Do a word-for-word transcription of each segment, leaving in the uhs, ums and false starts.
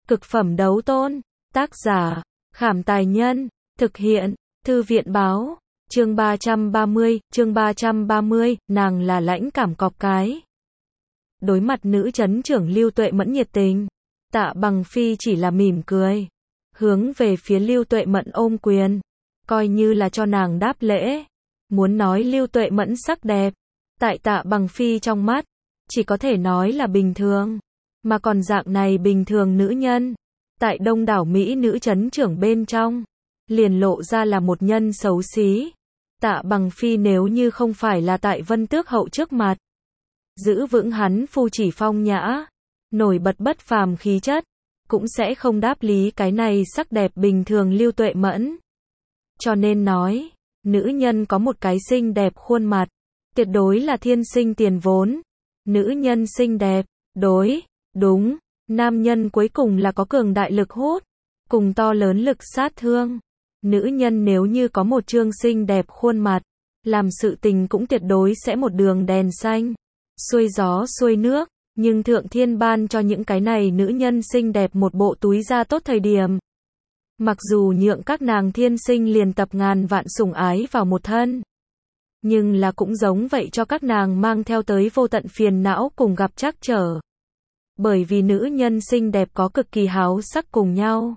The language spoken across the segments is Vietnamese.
Cực phẩm đấu tôn. Tác giả, Khảm Tài Nhân. Thực hiện, Thư viện Báo. Chương ba trăm ba mươi, chương ba trăm ba mươi, nàng là lãnh cảm cọc cái. Đối mặt nữ chấn trưởng Lưu Tuệ Mẫn nhiệt tình, Tạ Bằng Phi chỉ là mỉm cười, hướng về phía Lưu Tuệ Mẫn ôm quyền, coi như là cho nàng đáp lễ. Muốn nói Lưu Tuệ Mẫn sắc đẹp, tại Tạ Bằng Phi trong mắt, chỉ có thể nói là bình thường, mà còn dạng này bình thường nữ nhân, tại đông đảo Mỹ nữ chấn trưởng bên trong, liền lộ ra là một nhân xấu xí. Tạ Bằng Phi nếu như không phải là tại Vân Tước Hậu trước mặt, giữ vững hắn phu chỉ phong nhã, nổi bật bất phàm khí chất, cũng sẽ không đáp lý cái này sắc đẹp bình thường Lưu Tuệ Mẫn. Cho nên nói, nữ nhân có một cái xinh đẹp khuôn mặt, tuyệt đối là thiên sinh tiền vốn. Nữ nhân xinh đẹp, đối, đúng, nam nhân cuối cùng là có cường đại lực hút, cùng to lớn lực sát thương. Nữ nhân nếu như có một trương xinh đẹp khuôn mặt, làm sự tình cũng tuyệt đối sẽ một đường đèn xanh, xuôi gió xuôi nước, nhưng thượng thiên ban cho những cái này nữ nhân xinh đẹp một bộ túi da tốt thời điểm. Mặc dù nhượng các nàng thiên sinh liền tập ngàn vạn sủng ái vào một thân, nhưng là cũng giống vậy cho các nàng mang theo tới vô tận phiền não cùng gặp trắc trở. Bởi vì nữ nhân xinh đẹp có cực kỳ háo sắc cùng nhau,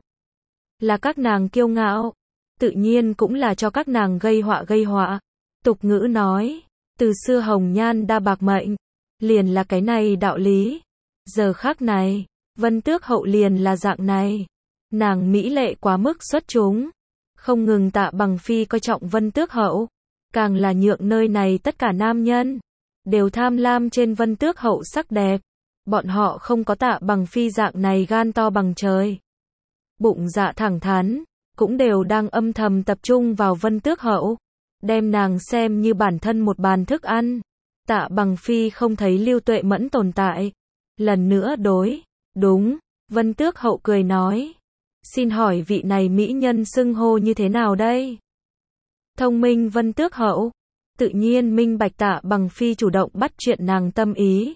là các nàng kiêu ngạo, tự nhiên cũng là cho các nàng gây họa gây họa. Tục ngữ nói, từ xưa hồng nhan đa bạc mệnh, liền là cái này đạo lý. Giờ khắc này, Vân Tước Hậu liền là dạng này. Nàng mỹ lệ quá mức xuất chúng, không ngừng Tạ Bằng Phi coi trọng Vân Tước Hậu, càng là nhượng nơi này tất cả nam nhân đều tham lam trên Vân Tước Hậu sắc đẹp. Bọn họ không có Tạ Bằng Phi dạng này gan to bằng trời, bụng dạ thẳng thắn, cũng đều đang âm thầm tập trung vào Vân Tước Hậu, đem nàng xem như bản thân một bàn thức ăn. Tạ Bằng Phi không thấy Lưu Tuệ Mẫn tồn tại, lần nữa đối, đúng, Vân Tước Hậu cười nói, xin hỏi vị này mỹ nhân xưng hô như thế nào đây? Thông minh Vân Tước Hậu, tự nhiên minh bạch Tạ Bằng Phi chủ động bắt chuyện nàng tâm ý.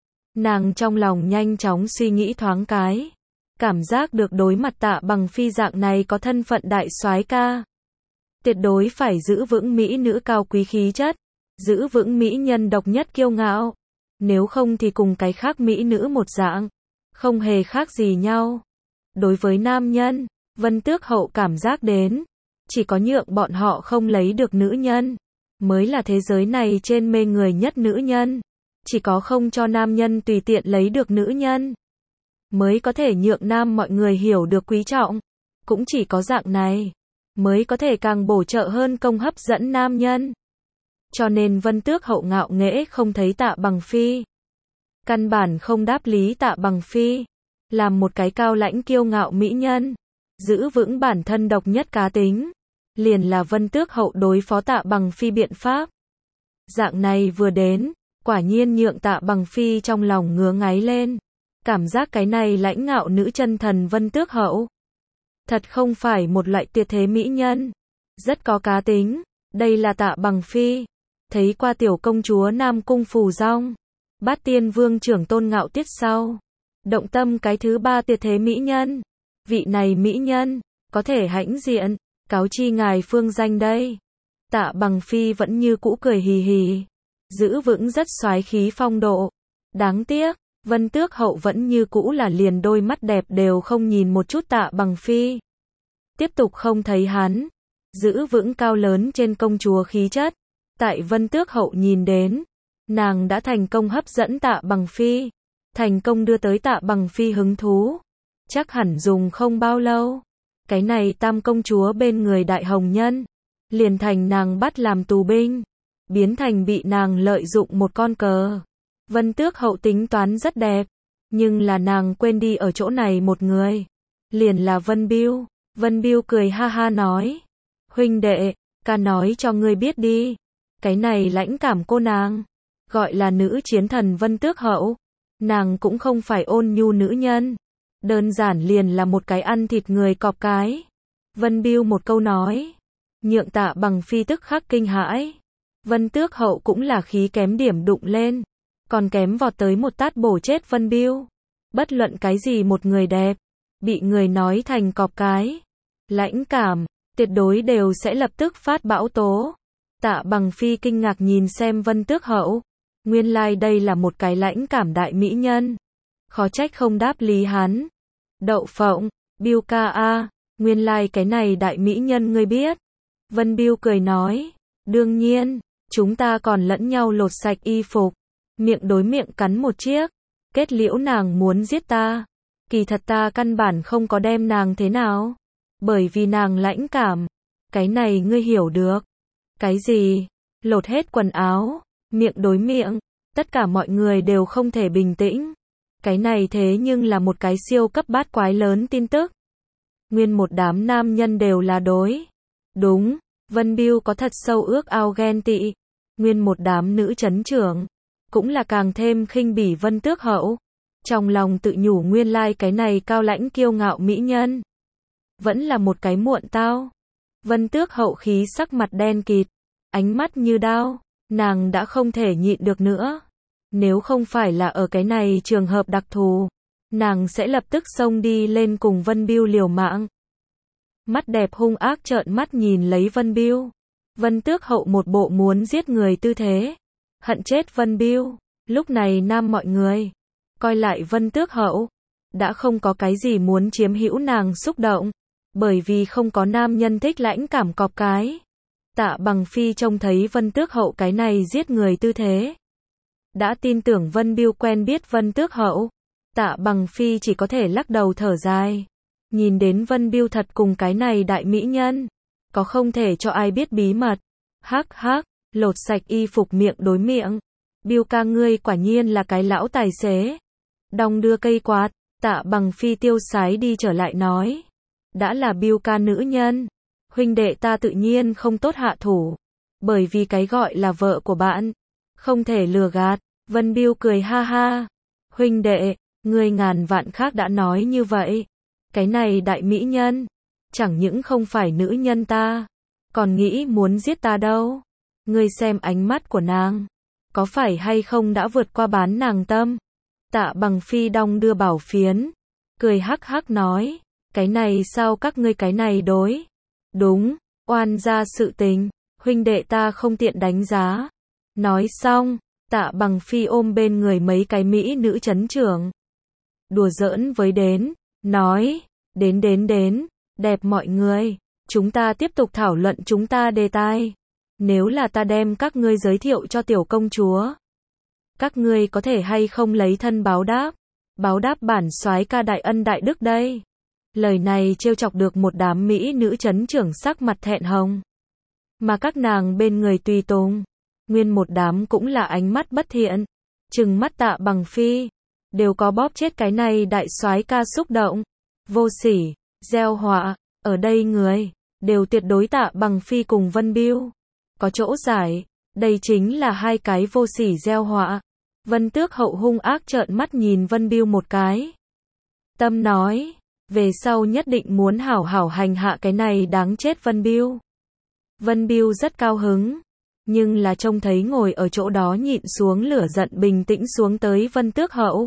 Nàng trong lòng nhanh chóng suy nghĩ thoáng cái, cảm giác được đối mặt Tạ Bằng Phi dạng này có thân phận đại soái ca, tuyệt đối phải giữ vững mỹ nữ cao quý khí chất, giữ vững mỹ nhân độc nhất kiêu ngạo, nếu không thì cùng cái khác mỹ nữ một dạng, không hề khác gì nhau. Đối với nam nhân, Vân Tước Hậu cảm giác đến, chỉ có nhượng bọn họ không lấy được nữ nhân, mới là thế giới này trên mê người nhất nữ nhân. Chỉ có không cho nam nhân tùy tiện lấy được nữ nhân, mới có thể nhượng nam mọi người hiểu được quý trọng. Cũng chỉ có dạng này, mới có thể càng bổ trợ hơn công hấp dẫn nam nhân. Cho nên Vân Tước Hậu ngạo nghễ không thấy Tạ Bằng Phi, căn bản không đáp lý Tạ Bằng Phi, làm một cái cao lãnh kiêu ngạo mỹ nhân, giữ vững bản thân độc nhất cá tính, liền là Vân Tước Hậu đối phó Tạ Bằng Phi biện pháp. Dạng này vừa đến, quả nhiên nhượng Tạ Bằng Phi trong lòng ngứa ngáy lên, cảm giác cái này lãnh ngạo nữ chân thần Vân Tước Hậu, thật không phải một loại tuyệt thế mỹ nhân, rất có cá tính. Đây là Tạ Bằng Phi, thấy qua tiểu công chúa Nam Cung Phù Dong, Bát Tiên Vương trưởng Tôn Ngạo Tiết sau, động tâm cái thứ ba tuyệt thế mỹ nhân. Vị này mỹ nhân, có thể hãnh diện, cáo chi ngài phương danh đây. Tạ Bằng Phi vẫn như cũ cười hì hì, giữ vững rất soái khí phong độ. Đáng tiếc, Vân Tước Hậu vẫn như cũ là liền đôi mắt đẹp đều không nhìn một chút Tạ Bằng Phi. Tiếp tục không thấy hắn, giữ vững cao lớn trên công chúa khí chất. Tại Vân Tước Hậu nhìn đến, nàng đã thành công hấp dẫn Tạ Bằng Phi, thành công đưa tới Tạ Bằng Phi hứng thú. Chắc hẳn dùng không bao lâu, cái này tam công chúa bên người đại hồng nhân, liền thành nàng bắt làm tù binh, biến thành bị nàng lợi dụng một con cờ. Vân Tước Hậu tính toán rất đẹp, nhưng là nàng quên đi ở chỗ này một người, liền là Vân Biêu. Vân Biêu cười ha ha nói, huynh đệ, ca nói cho ngươi biết đi, cái này lãnh cảm cô nàng, gọi là nữ chiến thần Vân Tước Hậu, nàng cũng không phải ôn nhu nữ nhân, đơn giản liền là một cái ăn thịt người cọp cái. Vân Biêu một câu nói, nhượng Tạ Bằng Phi tức khắc kinh hãi. Vân Tước Hậu cũng là khí kém điểm đụng lên, còn kém vọt tới một tát bổ chết Vân Biêu. Bất luận cái gì một người đẹp, bị người nói thành cọp cái, lãnh cảm, tuyệt đối đều sẽ lập tức phát bão tố. Tạ Bằng Phi kinh ngạc nhìn xem Vân Tước Hậu, nguyên lai like đây là một cái lãnh cảm đại mỹ nhân, khó trách không đáp lý hắn. Đậu phộng, Bill ca a, nguyên lai like cái này đại mỹ nhân ngươi biết. Vân Bill cười nói, đương nhiên, chúng ta còn lẫn nhau lột sạch y phục, miệng đối miệng cắn một chiếc, kết liễu nàng muốn giết ta. Kỳ thật ta căn bản không có đem nàng thế nào, bởi vì nàng lãnh cảm, cái này ngươi hiểu được. Cái gì? Lột hết quần áo, miệng đối miệng, tất cả mọi người đều không thể bình tĩnh. Cái này thế nhưng là một cái siêu cấp bát quái lớn tin tức. Nguyên một đám nam nhân đều là đối. Đúng, Vân Bill có thật sâu ước ao ghen tị. Nguyên một đám nữ chấn trưởng, cũng là càng thêm khinh bỉ Vân Tước Hậu. Trong lòng tự nhủ nguyên lai like cái này cao lãnh kiêu ngạo mỹ nhân. Vẫn là một cái muộn tao. Vân Tước Hậu khí sắc mặt đen kịt, ánh mắt như đao, nàng đã không thể nhịn được nữa. Nếu không phải là ở cái này trường hợp đặc thù, nàng sẽ lập tức xông đi lên cùng Vân Bill liều mạng. Mắt đẹp hung ác trợn mắt nhìn lấy Vân Bill. Vân Tước Hậu một bộ muốn giết người tư thế, hận chết Vân Bill. Lúc này nam mọi người coi lại Vân Tước Hậu, đã không có cái gì muốn chiếm hữu nàng xúc động, bởi vì không có nam nhân thích lãnh cảm cọp cái. Tạ Bằng Phi trông thấy Vân Tước Hậu cái này giết người tư thế, đã tin tưởng Vân Bill quen biết Vân Tước Hậu. Tạ Bằng Phi chỉ có thể lắc đầu thở dài, nhìn đến Vân Bill thật cùng cái này đại mỹ nhân, có không thể cho ai biết bí mật. Hắc hắc, lột sạch y phục miệng đối miệng. Bill ca ngươi quả nhiên là cái lão tài xế. Đong đưa cây quạt, Tạ Bằng Phi tiêu sái đi trở lại nói, đã là Bill ca nữ nhân, huynh đệ ta tự nhiên không tốt hạ thủ, bởi vì cái gọi là vợ của bạn, không thể lừa gạt. Vân Bill cười ha ha, huynh đệ, ngươi ngàn vạn khác đã nói như vậy, cái này đại mỹ nhân, chẳng những không phải nữ nhân ta, còn nghĩ muốn giết ta đâu. Ngươi xem ánh mắt của nàng, có phải hay không đã vượt qua bán nàng tâm. Tạ Bằng Phi đong đưa bảo phiến, cười hắc hắc nói, cái này sao các ngươi cái này đối. Đúng, oan gia sự tình, huynh đệ ta không tiện đánh giá. Nói xong, Tạ Bằng Phi ôm bên người mấy cái mỹ nữ chấn trưởng, đùa giỡn với đến, nói, đến đến đến, đẹp mọi người, chúng ta tiếp tục thảo luận chúng ta đề tài. Nếu là ta đem các ngươi giới thiệu cho tiểu công chúa, các ngươi có thể hay không lấy thân báo đáp, báo đáp bản soái ca đại ân đại đức đây. Lời này trêu chọc được một đám mỹ nữ chấn trưởng sắc mặt thẹn hồng, mà các nàng bên người tùy tùng, nguyên một đám cũng là ánh mắt bất thiện, trừng mắt Tạ Bằng Phi, đều có bóp chết cái này đại soái ca xúc động. Vô sỉ, gieo họa, ở đây người đều tuyệt đối Tạ Bằng Phi cùng Vân Bill có chỗ giải, đây chính là hai cái vô sỉ gieo họa. Vân Tước Hậu hung ác trợn mắt nhìn Vân Bill một cái, tâm nói, về sau nhất định muốn hảo hảo hành hạ cái này đáng chết Vân Bill. Vân Bill rất cao hứng, nhưng là trông thấy ngồi ở chỗ đó nhịn xuống lửa giận bình tĩnh xuống tới Vân Tước Hậu,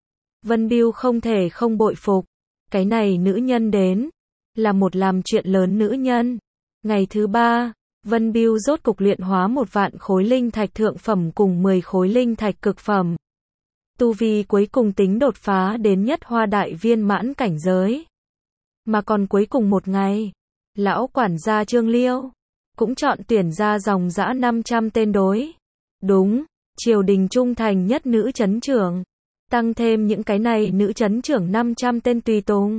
Vân Bill không thể không bội phục, cái này nữ nhân đến, là một làm chuyện lớn nữ nhân. Ngày thứ ba, Vân Bill rốt cục luyện hóa một vạn khối linh thạch thượng phẩm cùng mười khối linh thạch cực phẩm. Tu vi cuối cùng tính đột phá đến nhất hoa đại viên mãn cảnh giới. Mà còn cuối cùng một ngày, lão quản gia Trương Liêu cũng chọn tuyển ra dòng dã năm trăm tên đối. Đúng, triều đình trung thành nhất nữ chấn trưởng, tăng thêm những cái này nữ chấn trưởng năm trăm tên tùy tùng.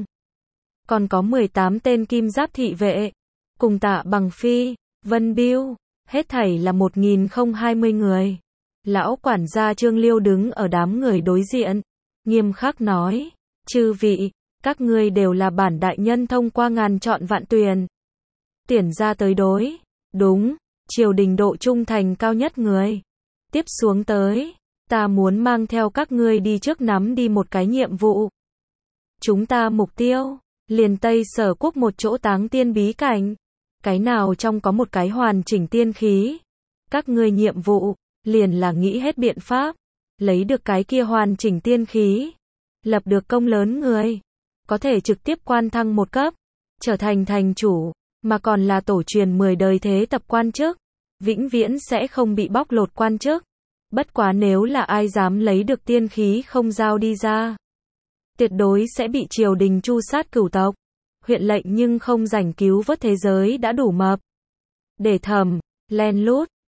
Còn có mười tám tên kim giáp thị vệ, cùng Tạ Bằng Phi, Vân Bill, hết thảy là một nghìn không trăm hai mươi người. Lão quản gia Trương Liêu đứng ở đám người đối diện, nghiêm khắc nói, chư vị, các ngươi đều là bản đại nhân thông qua ngàn chọn vạn tuyển tuyển ra tới đối. Đúng, triều đình độ trung thành cao nhất người. Tiếp xuống tới, ta muốn mang theo các ngươi đi trước nắm đi một cái nhiệm vụ. Chúng ta mục tiêu, liền Tây Sở Quốc một chỗ táng tiên bí cảnh. Cái nào trong có một cái hoàn chỉnh tiên khí. Các ngươi nhiệm vụ, liền là nghĩ hết biện pháp, lấy được cái kia hoàn chỉnh tiên khí. Lập được công lớn người. có thể trực tiếp quan thăng một cấp, trở thành thành chủ, mà còn là tổ truyền mười đời thế tập quan chức, vĩnh viễn sẽ không bị bóc lột quan chức. Bất quá nếu là ai dám lấy được tiên khí không giao đi ra, tuyệt đối sẽ bị triều đình tru sát cửu tộc. Huyện lệnh nhưng không rảnh cứu vớt thế giới đã đủ mập để thầm, len lút,